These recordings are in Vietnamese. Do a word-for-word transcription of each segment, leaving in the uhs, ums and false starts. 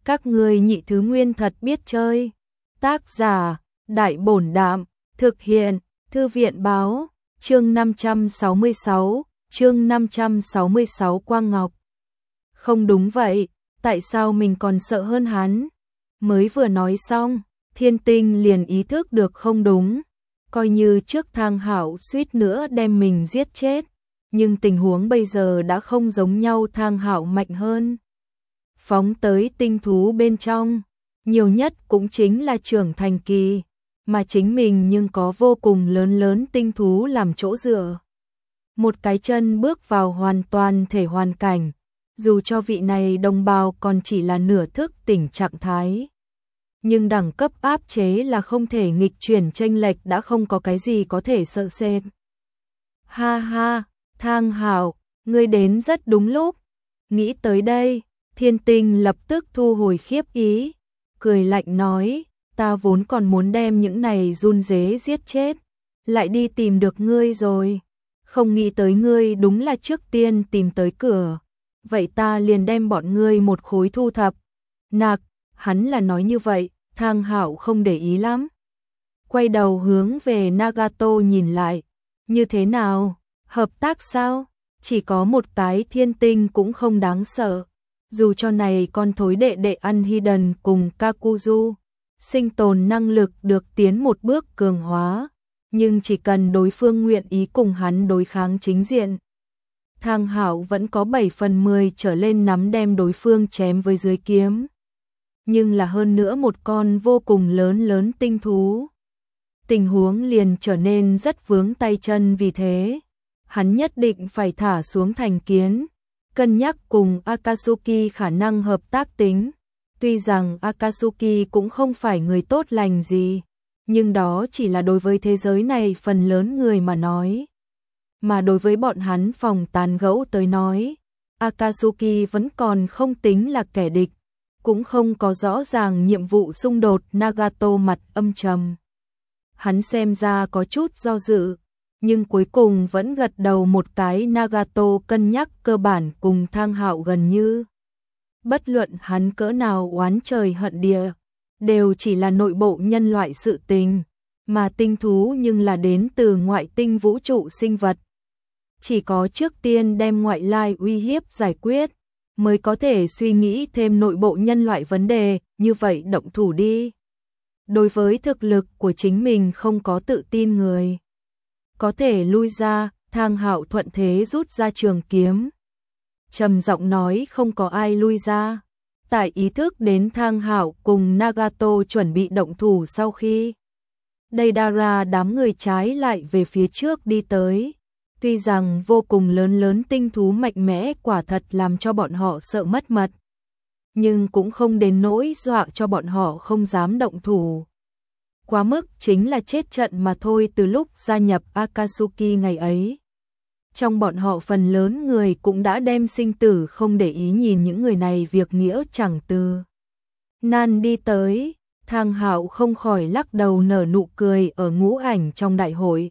Các ngươi nhị thứ nguyên thật biết chơi. Tác giả, Đại Bổn Đạm, thực hiện, Thư viện Báo, chương năm trăm sáu mươi sáu, chương năm trăm sáu mươi sáu Quang Ngọc. Không đúng vậy, tại sao mình còn sợ hơn hắn? Mới vừa nói xong, Thiên Tinh liền ý thức được không đúng, coi như trước Thang Hạo suýt nữa đem mình giết chết, nhưng tình huống bây giờ đã không giống nhau, Thang Hạo mạnh hơn. Phóng tới tinh thú bên trong, nhiều nhất cũng chính là trưởng thành kỳ, mà chính mình nhưng có vô cùng lớn lớn tinh thú làm chỗ dựa. Một cái chân bước vào hoàn toàn thể hoàn cảnh, dù cho vị này đồng bào còn chỉ là nửa thức tỉnh trạng thái. Nhưng đẳng cấp áp chế là không thể nghịch chuyển, chênh lệch đã không có cái gì có thể sợ sệt. Ha ha, Thang Hạo, ngươi đến rất đúng lúc. Nghĩ tới đây, Thiên Tinh lập tức thu hồi khiếp ý, cười lạnh nói, ta vốn còn muốn đem những này run rế giết chết, lại đi tìm được ngươi rồi. Không nghĩ tới ngươi đúng là trước tiên tìm tới cửa, vậy ta liền đem bọn ngươi một khối thu thập. Nạc, hắn là nói như vậy, Thang Hạo không để ý lắm. Quay đầu hướng về Nagato nhìn lại, như thế nào, hợp tác sao? Chỉ có một cái Thiên Tinh cũng không đáng sợ. Dù cho này con thối đệ đệ ăn Hiden cùng Kakuzu, sinh tồn năng lực được tiến một bước cường hóa, nhưng chỉ cần đối phương nguyện ý cùng hắn đối kháng chính diện, Thang Hạo vẫn có bảy phần mười trở lên nắm đem đối phương chém với dưới kiếm. Nhưng là hơn nữa một con vô cùng lớn lớn tinh thú. Tình huống liền trở nên rất vướng tay chân, vì thế hắn nhất định phải thả xuống thành kiến, cân nhắc cùng Akatsuki khả năng hợp tác tính. Tuy rằng Akatsuki cũng không phải người tốt lành gì, nhưng đó chỉ là đối với thế giới này phần lớn người mà nói. Mà đối với bọn hắn phòng tán gẫu tới nói, Akatsuki vẫn còn không tính là kẻ địch, cũng không có rõ ràng nhiệm vụ xung đột. Nagato mặt âm trầm. Hắn xem ra có chút do dự, nhưng cuối cùng vẫn gật đầu một cái. Nagato cân nhắc cơ bản cùng Thang Hạo gần như. Bất luận hắn cỡ nào oán trời hận địa, đều chỉ là nội bộ nhân loại sự tình, mà tinh thú nhưng là đến từ ngoại tinh vũ trụ sinh vật. Chỉ có trước tiên đem ngoại lai uy hiếp giải quyết, mới có thể suy nghĩ thêm nội bộ nhân loại vấn đề, như vậy động thủ đi. Đối với thực lực của chính mình không có tự tin người, có thể lui ra. Thang Hạo thuận thế rút ra trường kiếm, trầm giọng nói, không có ai lui ra. Tại ý thức đến Thang Hạo cùng Nagato chuẩn bị động thủ sau khi, Deidara đám người trái lại về phía trước đi tới. Tuy rằng vô cùng lớn lớn tinh thú mạnh mẽ quả thật làm cho bọn họ sợ mất mật, nhưng cũng không đến nỗi dọa cho bọn họ không dám động thủ. Quá mức chính là chết trận mà thôi. Từ lúc gia nhập Akatsuki ngày ấy, trong bọn họ phần lớn người cũng đã đem sinh tử không để ý, nhìn những người này việc nghĩa chẳng từ nan đi tới. Thang Hạo không khỏi lắc đầu nở nụ cười. Ở ngũ ảnh trong đại hội,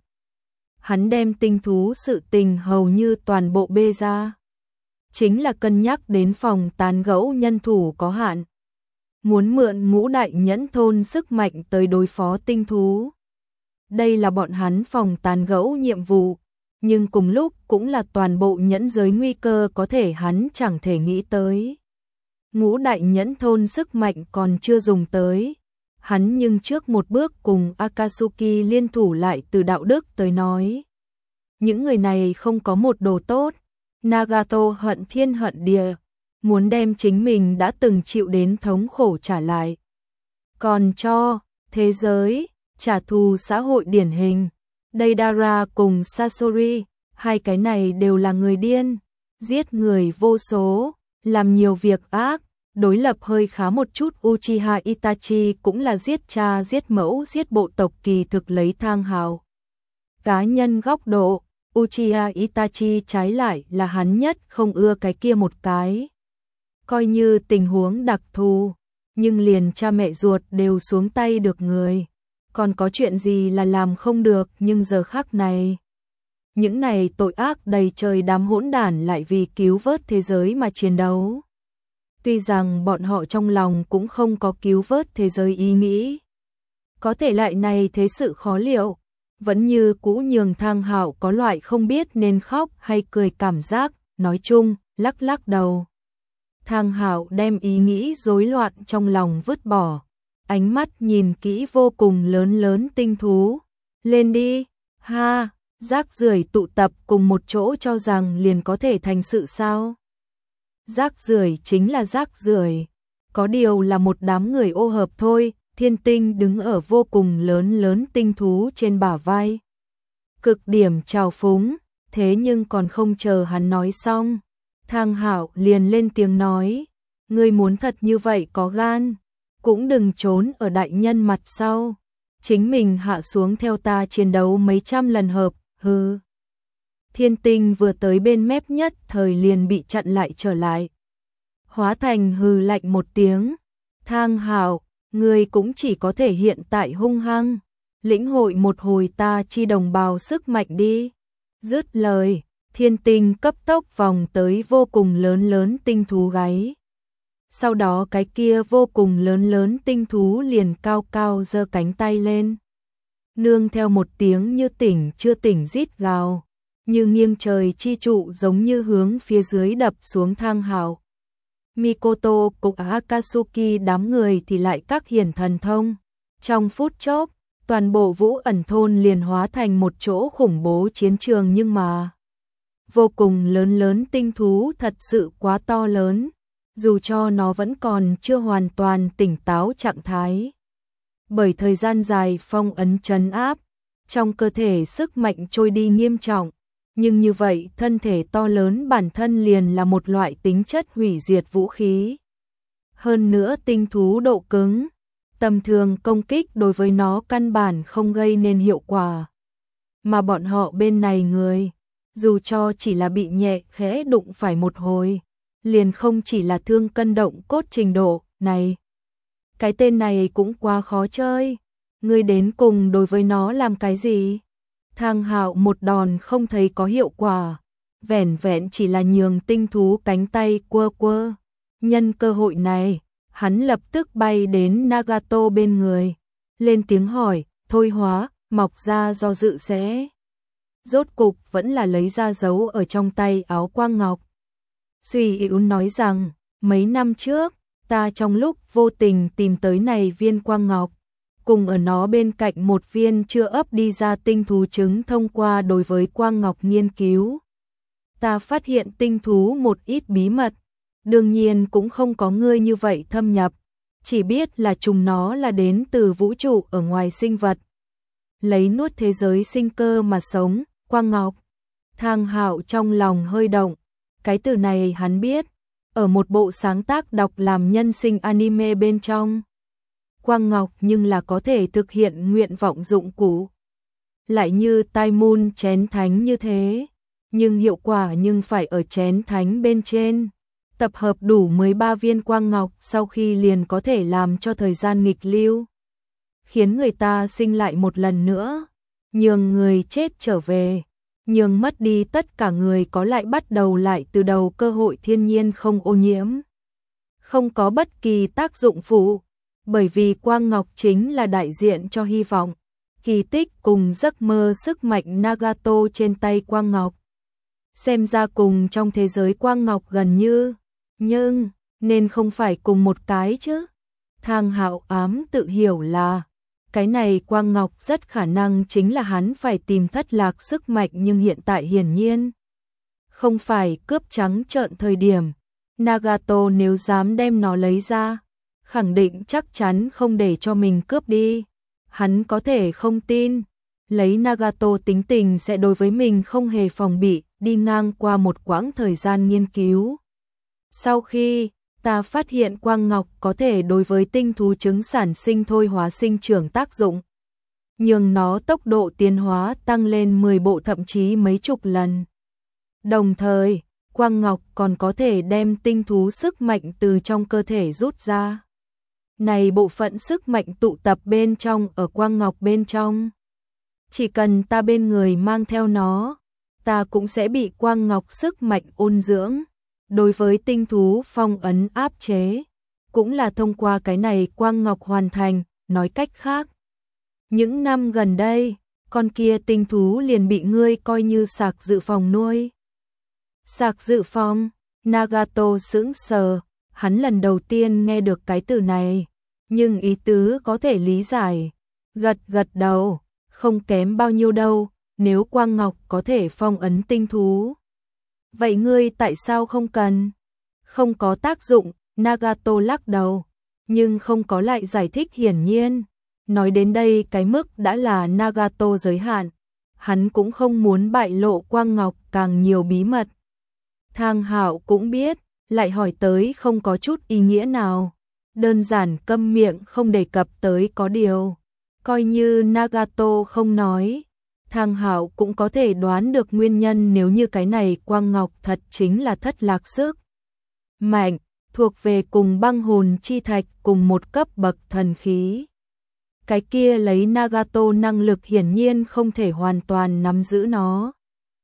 hắn đem tinh thú sự tình hầu như toàn bộ bê ra, chính là cân nhắc đến phòng tán gẫu nhân thủ có hạn, muốn mượn ngũ đại nhẫn thôn sức mạnh tới đối phó tinh thú. Đây là bọn hắn phòng tán gẫu nhiệm vụ, nhưng cùng lúc cũng là toàn bộ nhẫn giới nguy cơ có thể hắn chẳng thể nghĩ tới. Ngũ đại nhẫn thôn sức mạnh còn chưa dùng tới, hắn nhưng trước một bước cùng Akatsuki liên thủ lại. Từ đạo đức tới nói, những người này không có một đồ tốt. Nagato hận thiên hận địa, muốn đem chính mình đã từng chịu đến thống khổ trả lại, còn cho thế giới trả thù xã hội điển hình. Deidara cùng Sasori, hai cái này đều là người điên, giết người vô số, làm nhiều việc ác. Đối lập hơi khá một chút Uchiha Itachi cũng là giết cha giết mẫu giết bộ tộc. Kỳ thực lấy Thang Hạo cá nhân góc độ, Uchiha Itachi trái lại là hắn nhất không ưa cái kia một cái. Coi như tình huống đặc thù, nhưng liền cha mẹ ruột đều xuống tay được người, còn có chuyện gì là làm không được. Nhưng giờ khắc này, những này tội ác đầy trời đám hỗn đản lại vì cứu vớt thế giới mà chiến đấu. Tuy rằng bọn họ trong lòng cũng không có cứu vớt thế giới ý nghĩ. Có thể lại này thế sự khó liệu, vẫn như cũ nhường Thang Hạo có loại không biết nên khóc hay cười cảm giác, nói chung, lắc lắc đầu. Thang Hạo đem ý nghĩ rối loạn trong lòng vứt bỏ, ánh mắt nhìn kỹ vô cùng lớn lớn tinh thú. Lên đi, ha, rác rưởi tụ tập cùng một chỗ cho rằng liền có thể thành sự sao? Rác rưởi chính là rác rưởi, có điều là một đám người ô hợp thôi. Thiên Tinh đứng ở vô cùng lớn lớn tinh thú trên bả vai, cực điểm trào phúng, thế nhưng còn không chờ hắn nói xong, Thang Hạo liền lên tiếng nói, ngươi muốn thật như vậy có gan, cũng đừng trốn ở đại nhân mặt sau, chính mình hạ xuống theo ta chiến đấu mấy trăm lần hợp, hừ. Thiên Tinh vừa tới bên mép nhất thời liền bị chặn lại trở lại, hóa thành hừ lạnh một tiếng. Thang Hạo, ngươi cũng chỉ có thể hiện tại hung hăng, lĩnh hội một hồi ta chi đồng bào sức mạnh đi. Dứt lời, Thiên Tinh cấp tốc vòng tới vô cùng lớn lớn tinh thú gáy. Sau đó cái kia vô cùng lớn lớn tinh thú liền cao cao giơ cánh tay lên. Nương theo một tiếng như tỉnh chưa tỉnh rít gào, như nghiêng trời chi trụ giống như hướng phía dưới đập xuống Thang Hạo. Mikoto cùng Akatsuki đám người thì lại các hiển thần thông. Trong phút chốc, toàn bộ Vũ Ẩn thôn liền hóa thành một chỗ khủng bố chiến trường nhưng mà vô cùng lớn lớn tinh thú thật sự quá to lớn, dù cho nó vẫn còn chưa hoàn toàn tỉnh táo trạng thái. Bởi thời gian dài phong ấn trấn áp, trong cơ thể sức mạnh trôi đi nghiêm trọng. Nhưng như vậy thân thể to lớn bản thân liền là một loại tính chất hủy diệt vũ khí. Hơn nữa tinh thú độ cứng, tầm thường công kích đối với nó căn bản không gây nên hiệu quả. Mà bọn họ bên này người, dù cho chỉ là bị nhẹ khẽ đụng phải một hồi, liền không chỉ là thương cân động cốt trình độ này. Cái tên này cũng quá khó chơi, ngươi đến cùng đối với nó làm cái gì? Thang Hạo một đòn không thấy có hiệu quả, vẻn vẹn chỉ là nhường tinh thú cánh tay quơ quơ. Nhân cơ hội này, hắn lập tức bay đến Nagato bên người, lên tiếng hỏi, thôi hóa, mọc ra do dự sẽ. Rốt cục vẫn là lấy ra dấu ở trong tay áo quang ngọc. Suy yếu nói rằng, mấy năm trước, ta trong lúc vô tình tìm tới này viên quang ngọc, cùng ở nó bên cạnh một viên chưa ấp đi ra tinh thú trứng thông qua đối với quang ngọc nghiên cứu. Ta phát hiện tinh thú một ít bí mật, đương nhiên cũng không có ngươi như vậy thâm nhập, chỉ biết là chúng nó là đến từ vũ trụ ở ngoài sinh vật. Lấy nuốt thế giới sinh cơ mà sống, quang ngọc. Thang Hạo trong lòng hơi động, cái từ này hắn biết, ở một bộ sáng tác đọc làm nhân sinh anime bên trong. Quang ngọc nhưng là có thể thực hiện nguyện vọng dụng cụ. Lại như tai môn chén thánh như thế, nhưng hiệu quả nhưng phải ở chén thánh bên trên. Tập hợp đủ mười ba viên quang ngọc sau khi liền có thể làm cho thời gian nghịch lưu, khiến người ta sinh lại một lần nữa, nhường người chết trở về, nhường mất đi tất cả người có lại bắt đầu lại từ đầu cơ hội thiên nhiên không ô nhiễm. Không có bất kỳ tác dụng phụ, bởi vì quang ngọc chính là đại diện cho hy vọng, kỳ tích cùng giấc mơ sức mạnh Nagato trên tay quang ngọc. Xem ra cùng trong thế giới quang ngọc gần như, nhưng nên không phải cùng một cái chứ. Thang Hạo ám tự hiểu là cái này quang ngọc rất khả năng chính là hắn phải tìm thất lạc sức mạnh, nhưng hiện tại hiển nhiên không phải cướp trắng trợn thời điểm. Nagato nếu dám đem nó lấy ra, khẳng định chắc chắn không để cho mình cướp đi. Hắn có thể không tin, lấy Nagato tính tình sẽ đối với mình không hề phòng bị, đi ngang qua một quãng thời gian nghiên cứu. Sau khi ta phát hiện quang ngọc có thể đối với tinh thú trứng sản sinh thôi hóa sinh trưởng tác dụng, nhường nó tốc độ tiến hóa tăng lên mười bộ thậm chí mấy chục lần. Đồng thời, quang ngọc còn có thể đem tinh thú sức mạnh từ trong cơ thể rút ra. Này bộ phận sức mạnh tụ tập bên trong ở quang ngọc bên trong. Chỉ cần ta bên người mang theo nó, ta cũng sẽ bị quang ngọc sức mạnh ôn dưỡng. Đối với tinh thú phong ấn áp chế, cũng là thông qua cái này Quang Ngọc hoàn thành, nói cách khác. Những năm gần đây, con kia tinh thú liền bị ngươi coi như sạc dự phòng nuôi. Sạc dự phòng, Nagato sững sờ, hắn lần đầu tiên nghe được cái từ này, nhưng ý tứ có thể lý giải. Gật gật đầu, không kém bao nhiêu đâu, nếu Quang Ngọc có thể phong ấn tinh thú. Vậy ngươi tại sao không cần? Không có tác dụng, Nagato lắc đầu, nhưng không có lại giải thích hiển nhiên. Nói đến đây cái mức đã là Nagato giới hạn, hắn cũng không muốn bại lộ Quang Ngọc càng nhiều bí mật. Thang Hạo cũng biết, lại hỏi tới không có chút ý nghĩa nào, đơn giản câm miệng không đề cập tới có điều. Coi như Nagato không nói, Thang Hạo cũng có thể đoán được nguyên nhân nếu như cái này Quang Ngọc thật chính là thất lạc sức mạnh, thuộc về cùng băng hồn chi thạch cùng một cấp bậc thần khí. Cái kia lấy Nagato năng lực hiển nhiên không thể hoàn toàn nắm giữ nó.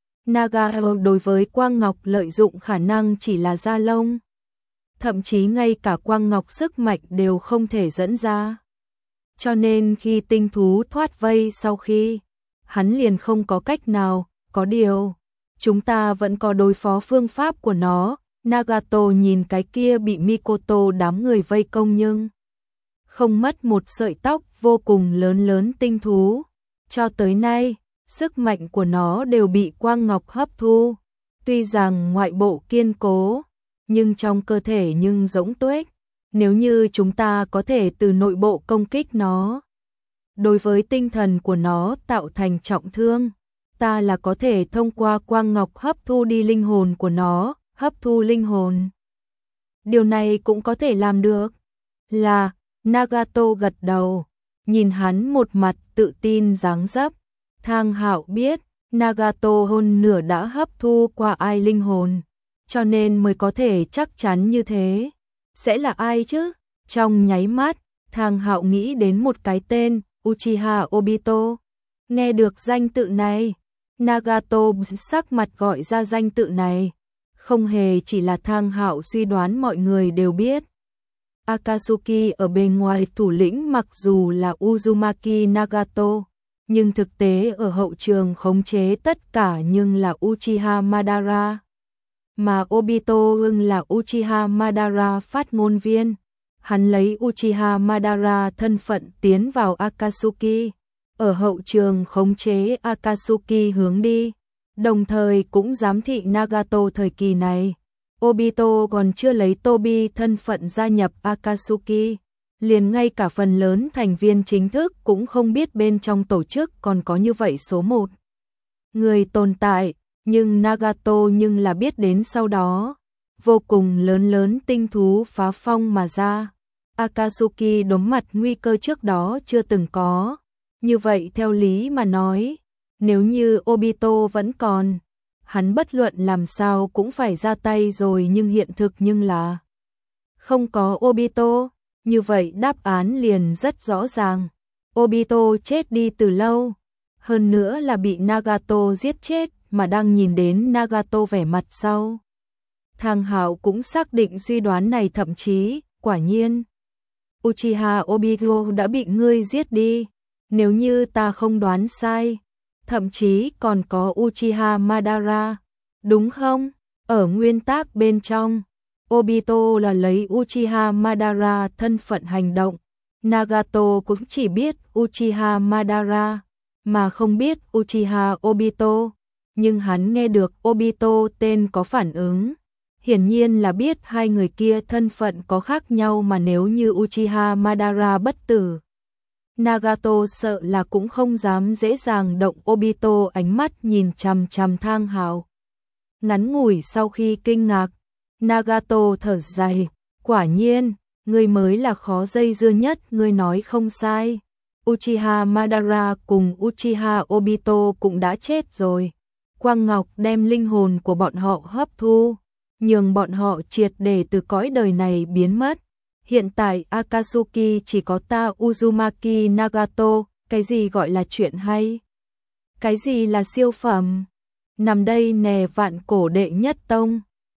Nagato đối với Quang Ngọc lợi dụng khả năng chỉ là da lông. Thậm chí ngay cả Quang Ngọc sức mạnh đều không thể dẫn ra. Cho nên khi tinh thú thoát vây sau khi, hắn liền không có cách nào, có điều. Chúng ta vẫn có đối phó phương pháp của nó. Nagato nhìn cái kia bị Mikoto đám người vây công nhưng không mất một sợi tóc vô cùng lớn lớn tinh thú. Cho tới nay, sức mạnh của nó đều bị Quang Ngọc hấp thu. Tuy rằng ngoại bộ kiên cố, nhưng trong cơ thể nhưng rỗng tuếch. Nếu như chúng ta có thể từ nội bộ công kích nó, đối với tinh thần của nó tạo thành trọng thương, ta là có thể thông qua Quang Ngọc hấp thu đi linh hồn của nó, hấp thu linh hồn. Điều này cũng có thể làm được. Là, Nagato gật đầu, nhìn hắn một mặt tự tin dáng dấp. Thang Hạo biết, Nagato hơn nửa đã hấp thu qua ai linh hồn, cho nên mới có thể chắc chắn như thế. Sẽ là ai chứ? Trong nháy mắt, Thang Hạo nghĩ đến một cái tên, Uchiha Obito. Nghe được danh tự này, Nagato sắc mặt gọi ra danh tự này. Không hề chỉ là Thang Hạo suy đoán, mọi người đều biết. Akatsuki ở bên ngoài thủ lĩnh mặc dù là Uzumaki Nagato, nhưng thực tế ở hậu trường khống chế tất cả nhưng là Uchiha Madara. Mà Obito ưng là Uchiha Madara phát ngôn viên. Hắn lấy Uchiha Madara thân phận tiến vào Akatsuki, ở hậu trường khống chế Akatsuki hướng đi, đồng thời cũng giám thị Nagato thời kỳ này. Obito còn chưa lấy Tobi thân phận gia nhập Akatsuki, liền ngay cả phần lớn thành viên chính thức cũng không biết bên trong tổ chức còn có như vậy số một người tồn tại, nhưng Nagato nhưng là biết đến sau đó. Vô cùng lớn lớn tinh thú phá phong mà ra, Akatsuki đối mặt nguy cơ trước đó chưa từng có. Như vậy theo lý mà nói, nếu như Obito vẫn còn, hắn bất luận làm sao cũng phải ra tay rồi, nhưng hiện thực nhưng là không có Obito, như vậy đáp án liền rất rõ ràng. Obito chết đi từ lâu, hơn nữa là bị Nagato giết chết, mà đang nhìn đến Nagato vẻ mặt sau. Thang Hạo cũng xác định suy đoán này, thậm chí, quả nhiên. Uchiha Obito đã bị ngươi giết đi, nếu như ta không đoán sai. Thậm chí còn có Uchiha Madara, đúng không? Ở nguyên tắc bên trong, Obito là lấy Uchiha Madara thân phận hành động. Nagato cũng chỉ biết Uchiha Madara, mà không biết Uchiha Obito. Nhưng hắn nghe được Obito tên có phản ứng. Hiển nhiên là biết hai người kia thân phận có khác nhau, mà nếu như Uchiha Madara bất tử, Nagato sợ là cũng không dám dễ dàng động Obito. Ánh mắt nhìn chằm chằm Thang Hạo. Ngắn ngủi sau khi kinh ngạc, Nagato thở dài, quả nhiên, ngươi mới là khó dây dưa nhất, ngươi nói không sai. Uchiha Madara cùng Uchiha Obito cũng đã chết rồi. Quang Ngọc đem linh hồn của bọn họ hấp thu, nhường bọn họ triệt để từ cõi đời này biến mất. Hiện tại Akatsuki chỉ có ta Uzumaki Nagato, cái gì gọi là chuyện hay? Cái gì là siêu phẩm? Nằm đây nè, vạn cổ đệ nhất tông.